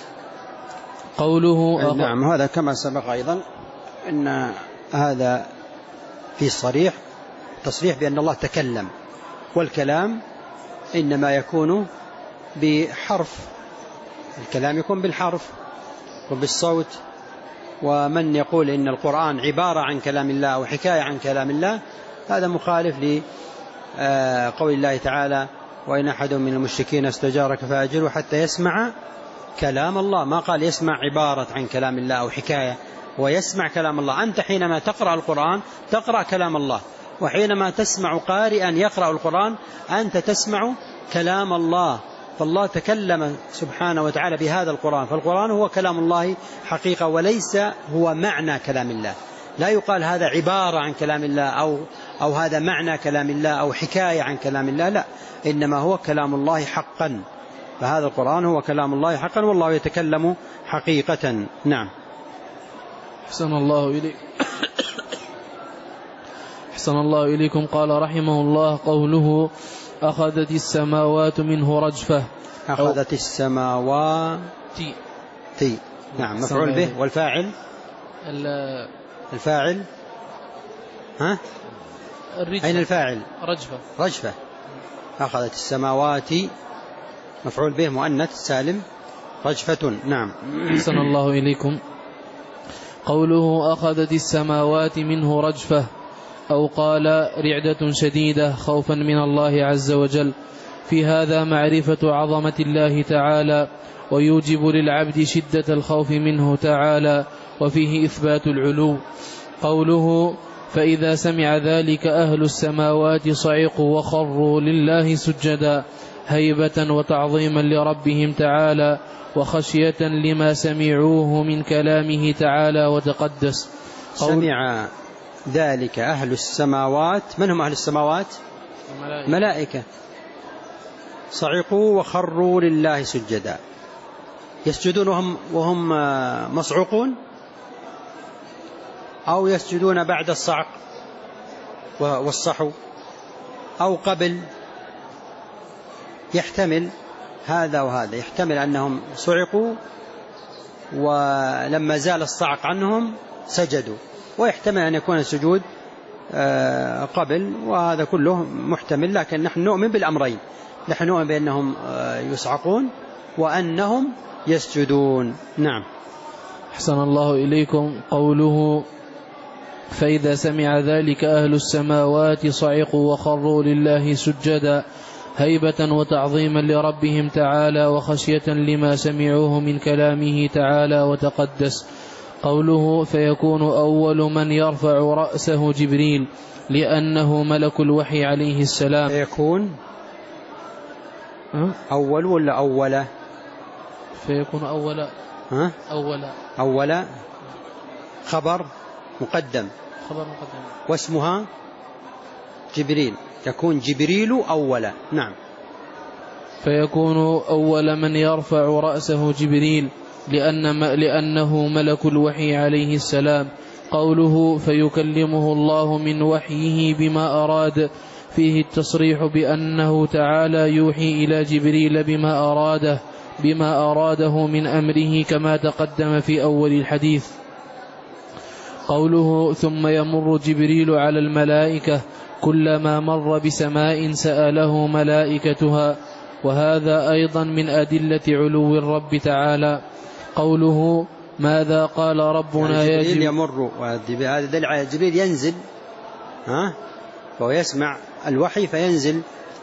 [SPEAKER 2] قوله
[SPEAKER 1] أخ... نعم، هذا كما سبق أيضا إن هذا في صريح تصريح بأن الله تكلم، والكلام إنما يكون بحرف، الكلام يكون بالحرف وبالصوت ومن يقول إن القرآن عبارة عن كلام الله أو حكاية عن كلام الله هذا مخالف لقول الله تعالى وإن أحد من المشركين استجارك فأجره حتى يسمع كلام الله. ما قال يسمع عبارة عن كلام الله أو حكاية، ويسمع كلام الله. أنت حينما تقرأ القرآن تقرأ كلام الله، وحينما تسمع قارئا يقرأ القرآن أنت تسمع كلام الله. فالله تكلم سبحانه وتعالى بهذا القرآن، فالقرآن هو كلام الله حقيقة وليس هو معنى كلام الله. لا يقال هذا عبارة عن كلام الله أو, أو هذا معنى كلام الله أو حكاية عن كلام الله، لا، إنما هو كلام الله حقا. فهذا القرآن هو كلام الله حقا والله يتكلم حقيقة. نعم.
[SPEAKER 2] أحسن الله إليك أحسن الله إليكم. قال رحمه الله قوله أخذت السماوات منه رجفة.
[SPEAKER 1] أخذت السماوات تي, تي. نعم مفعول به والفاعل الفاعل ها أين الفاعل؟
[SPEAKER 2] رجفة
[SPEAKER 1] رجفة. أخذت السماوات مفعول به مؤنث سالم رجفة. نعم.
[SPEAKER 2] أحسن الله إليكم. قوله أخذت السماوات منه رجفة أو قال رعدة شديدة خوفا من الله عز وجل. في هذا معرفة عظمة الله تعالى ويوجب للعبد شدة الخوف منه تعالى، وفيه إثبات العلو. قوله فإذا سمع ذلك أهل السماوات صعقوا وخروا لله سجدا هيبة وتعظيما لربهم تعالى وخشية لما سمعوه من كلامه تعالى وتقدس.
[SPEAKER 1] سمع ذلك أهل السماوات. من هم أهل السماوات؟
[SPEAKER 2] ملائكة,
[SPEAKER 1] ملائكة. صعقوا وخروا لله سجدا. يسجدون وهم, وهم مصعوقون أو يسجدون بعد الصعق والصحو أو قبل؟ يحتمل هذا وهذا. يحتمل أنهم صعقوا ولما زال الصعق عنهم سجدوا، ويحتمل أن يكون السجود قبل، وهذا كله محتمل. لكن نحن نؤمن بالأمرين، نحن نؤمن بأنهم يصعقون وأنهم يسجدون. نعم.
[SPEAKER 2] أحسن الله إليكم. قوله فإذا سمع ذلك أهل السماوات صعقوا وخروا لله سجدا هيبة وتعظيما لربهم تعالى وخشية لما سمعوه من كلامه تعالى وتقدس. قوله فيكون أول من يرفع رأسه جبريل لأنه ملك الوحي عليه السلام.
[SPEAKER 1] فيكون أول ولا أولا؟
[SPEAKER 2] فيكون أولا.
[SPEAKER 1] ها؟
[SPEAKER 2] أولا
[SPEAKER 1] أولا خبر مقدم.
[SPEAKER 2] خبر مقدم.
[SPEAKER 1] واسمها جبريل، تكون جبريل أولا. نعم.
[SPEAKER 2] فيكون أول من يرفع رأسه جبريل لأن لأنه ملك الوحي عليه السلام. قوله فيكلمه الله من وحيه بما أراد فيه التصريح بأنه تعالى يوحي إلى جبريل بما أراده بما أراده من أمره كما تقدم في أول الحديث. قوله ثم يمر جبريل على الملائكة كلما مر بسماء سأله ملائكتها، وهذا أيضا من أدلة علو الرب تعالى. قوله ماذا قال ربنا
[SPEAKER 1] يعني
[SPEAKER 2] يا
[SPEAKER 1] جبريل يمر، هذا دليل على جبريل ينزل، ها، فهو يسمع الوحي فينزل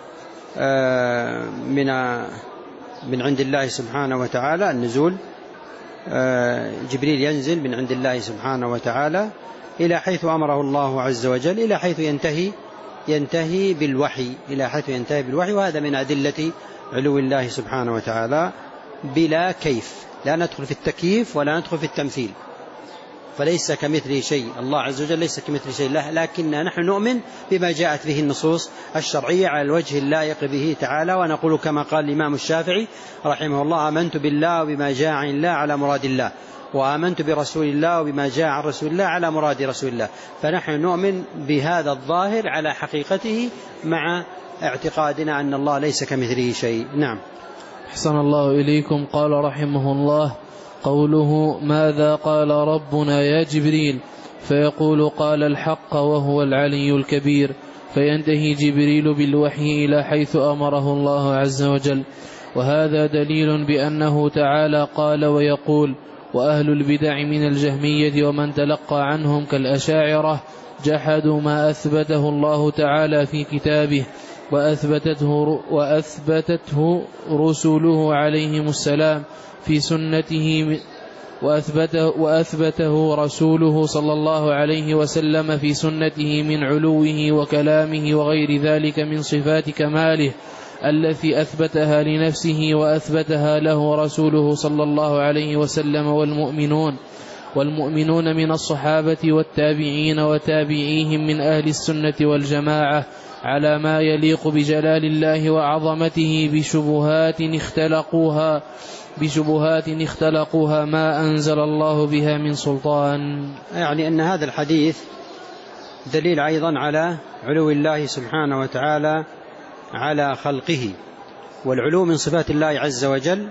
[SPEAKER 1] من من عند الله سبحانه وتعالى. النزول جبريل ينزل من عند الله سبحانه وتعالى إلى حيث أمره الله عز وجل، إلى حيث ينتهي ينتهي بالوحي إلى حيث ينتهي بالوحي وهذا من أدلة علو الله سبحانه وتعالى بلا كيف. لا ندخل في التكييف ولا ندخل في التمثيل، فليس كمثله شيء. الله عز وجل ليس كمثله شيء، لكن نحن نؤمن بما جاءت به النصوص الشرعية على الوجه اللائق به تعالى، ونقول كما قال الإمام الشافعي رحمه الله: آمنت بالله وبما جاء عن الله على مراد الله، وآمنت برسول الله وبما جاء عن رسول الله على مراد رسول الله. فنحن نؤمن بهذا الظاهر على حقيقته مع اعتقادنا أن الله ليس كمثله شيء. نعم.
[SPEAKER 2] أحسن الله إليكم. قال رحمه الله: قوله ماذا قال ربنا يا جبريل، فيقول قال الحق وهو العلي الكبير، فينتهي جبريل بالوحي إلى حيث أمره الله عز وجل. وهذا دليل بأنه تعالى قال ويقول وأهل البدع من الجهمية ومن تلقى عنهم كالأشاعرة جحدوا ما أثبته الله تعالى في كتابه وأثبتته, وأثبتته رسله عليهم السلام في سنته وأثبته, وأثبته رسوله صلى الله عليه وسلم في سنته من علوه وكلامه وغير ذلك من صفات كماله التي أثبتها لنفسه وأثبتها له رسوله صلى الله عليه وسلم والمؤمنون والمؤمنون من الصحابة والتابعين وتابعيهم من أهل السنة والجماعة على ما يليق بجلال الله وعظمته بشبهات اختلقوها بشبهات اختلقوها ما أنزل الله بها من سلطان.
[SPEAKER 1] يعني أن هذا الحديث دليل أيضا على علو الله سبحانه وتعالى على خلقه، والعلو من صفات الله عز وجل.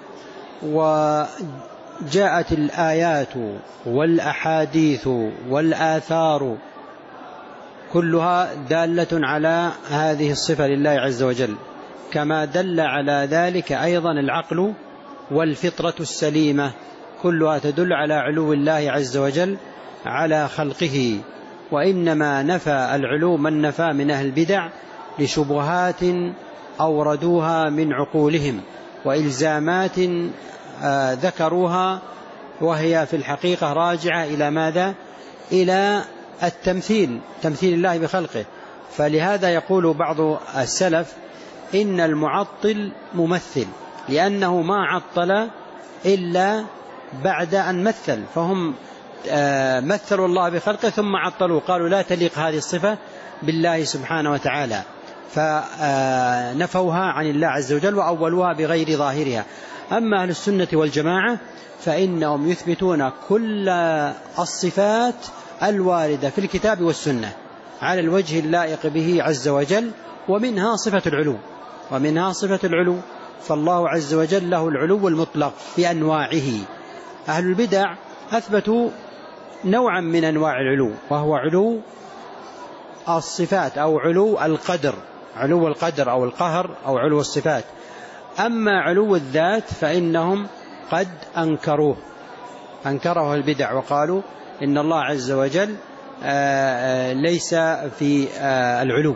[SPEAKER 1] وجاءت الآيات والأحاديث والآثار كلها دالة على هذه الصفة لله عز وجل، كما دل على ذلك أيضا العقل والفطرة السليمة، كلها تدل على علو الله عز وجل على خلقه. وإنما نفى العلو من نفى من أهل البدع لشبهات أوردوها من عقولهم وإلزامات آه ذكروها، وهي في الحقيقة راجعة إلى ماذا؟ إلى التمثيل، تمثيل الله بخلقه. فلهذا يقول بعض السلف إن المعطل ممثل، لأنه ما عطل إلا بعد أن مثل، فهم آه مثلوا الله بخلقه ثم عطلوا، قالوا لا تليق هذه الصفة بالله سبحانه وتعالى، فنفوها عن الله عز وجل وأولوها بغير ظاهرها. أما أهل السنة والجماعة فإنهم يثبتون كل الصفات الواردة في الكتاب والسنة على الوجه اللائق به عز وجل، ومنها صفة العلو ومنها صفة العلو فالله عز وجل له العلو المطلق بأنواعه. أهل البدع أثبتوا نوعا من أنواع العلو، وهو علو الصفات أو علو القدر، علو القدر أو القهر أو علو الصفات. أما علو الذات فإنهم قد أنكروه، أنكره البدع وقالوا إن الله عز وجل ليس في العلو.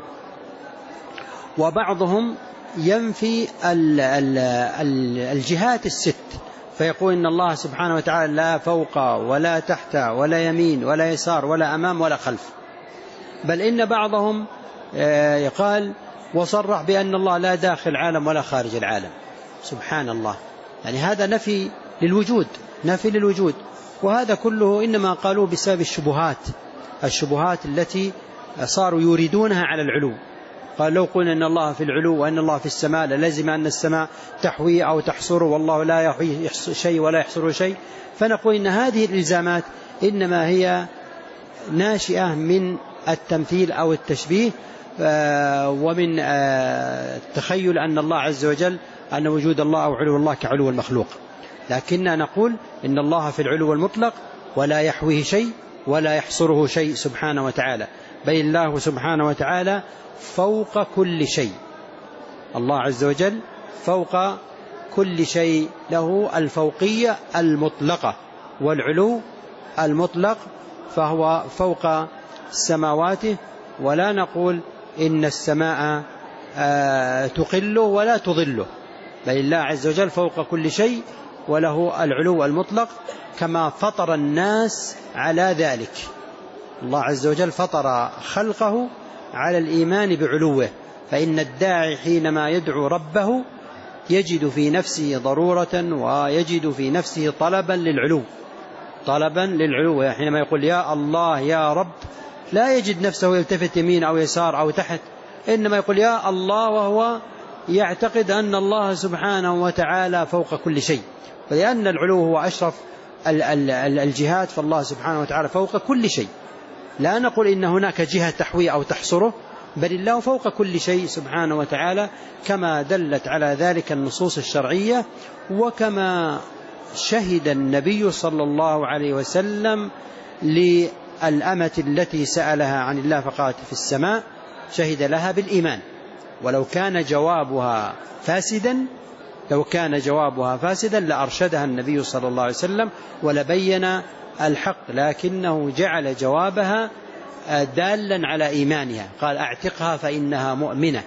[SPEAKER 1] وبعضهم ينفي الجهات الست، فيقول إن الله سبحانه وتعالى لا فوق ولا تحت ولا يمين ولا يسار ولا أمام ولا خلف، بل إن بعضهم يقال وصرح بأن الله لا داخل العالم ولا خارج العالم. سبحان الله، يعني هذا نفي للوجود، نفي للوجود. وهذا كله إنما قالوا بسبب الشبهات، الشبهات التي صاروا يريدونها على العلو. قال لو قلنا أن الله في العلو وأن الله في السماء للزم أن السماء تحوي أو تحصر، والله لا يحوي شيء ولا يحصر شيء. فنقول إن هذه الإلزامات إنما هي ناشئة من التمثيل أو التشبيه، ومن التخيل أن الله عز وجل أن وجود الله أو علو الله كعلو المخلوق. لكننا نقول إن الله في العلو المطلق ولا يحويه شيء ولا يحصره شيء سبحانه وتعالى، بل الله سبحانه وتعالى فوق كل شيء. الله عز وجل فوق كل شيء، له الفوقية المطلقة والعلو المطلق، فهو فوق سماواته. ولا نقول إن السماء تقله ولا تظله، بل الله عز وجل فوق كل شيء وله العلو المطلق، كما فطر الناس على ذلك. الله عز وجل فطر خلقه على الإيمان بعلوه، فإن الداعي حينما يدعو ربه يجد في نفسه ضرورة ويجد في نفسه طلبا للعلو، طلبا للعلو. حينما يقول يا الله يا رب لا يجد نفسه يلتفت يمين أو يسار أو تحت، إنما يقول يا الله وهو يعتقد أن الله سبحانه وتعالى فوق كل شيء. ولأن العلو هو أشرف الجهات، فالله سبحانه وتعالى فوق كل شيء. لا نقول إن هناك جهة تحوي أو تحصره، بل الله فوق كل شيء سبحانه وتعالى، كما دلت على ذلك النصوص الشرعية، وكما شهد النبي صلى الله عليه وسلم للأمة التي سألها عن الله فقالت في السماء، شهد لها بالإيمان، ولو كان جوابها فاسدا لو كان جوابها فاسدا لأرشدها النبي صلى الله عليه وسلم ولبين الحق، لكنه جعل جوابها دالا على إيمانها، قال أعتقها فإنها مؤمنة.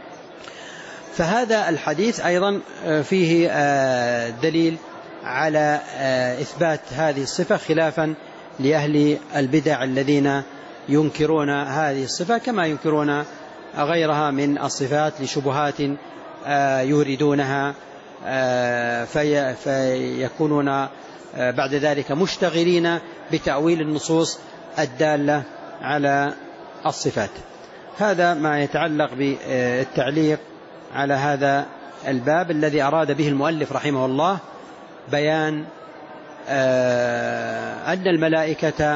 [SPEAKER 1] فهذا الحديث أيضا فيه دليل على إثبات هذه الصفة خلافا لأهل البدع الذين ينكرون هذه الصفة كما ينكرون غيرها من الصفات لشبهات يوردونها في فيكونون بعد ذلك مشتغلين بتأويل النصوص الدالة على الصفات. هذا ما يتعلق بالتعليق على هذا الباب الذي أراد به المؤلف رحمه الله بيان أن الملائكة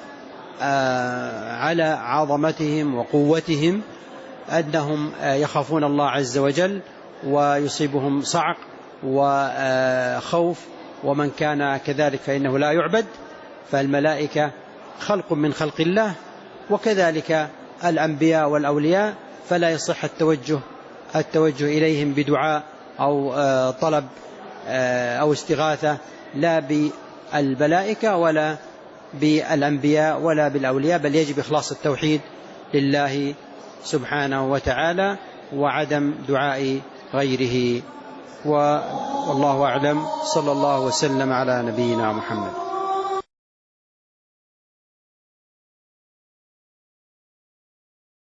[SPEAKER 1] على عظمتهم وقوتهم أنهم يخافون الله عز وجل ويصيبهم صعق وخوف، ومن كان كذلك فإنه لا يعبد. فالملائكة خلق من خلق الله، وكذلك الأنبياء والأولياء، فلا يصح التوجه التوجه إليهم بدعاء أو طلب أو استغاثة لا بالملائكة ولا بالأنبياء ولا بالأولياء، بل يجب إخلاص التوحيد لله سبحانه وتعالى وعدم دعاء غيره. والله أعلم. صلى الله وسلم على نبينا محمد.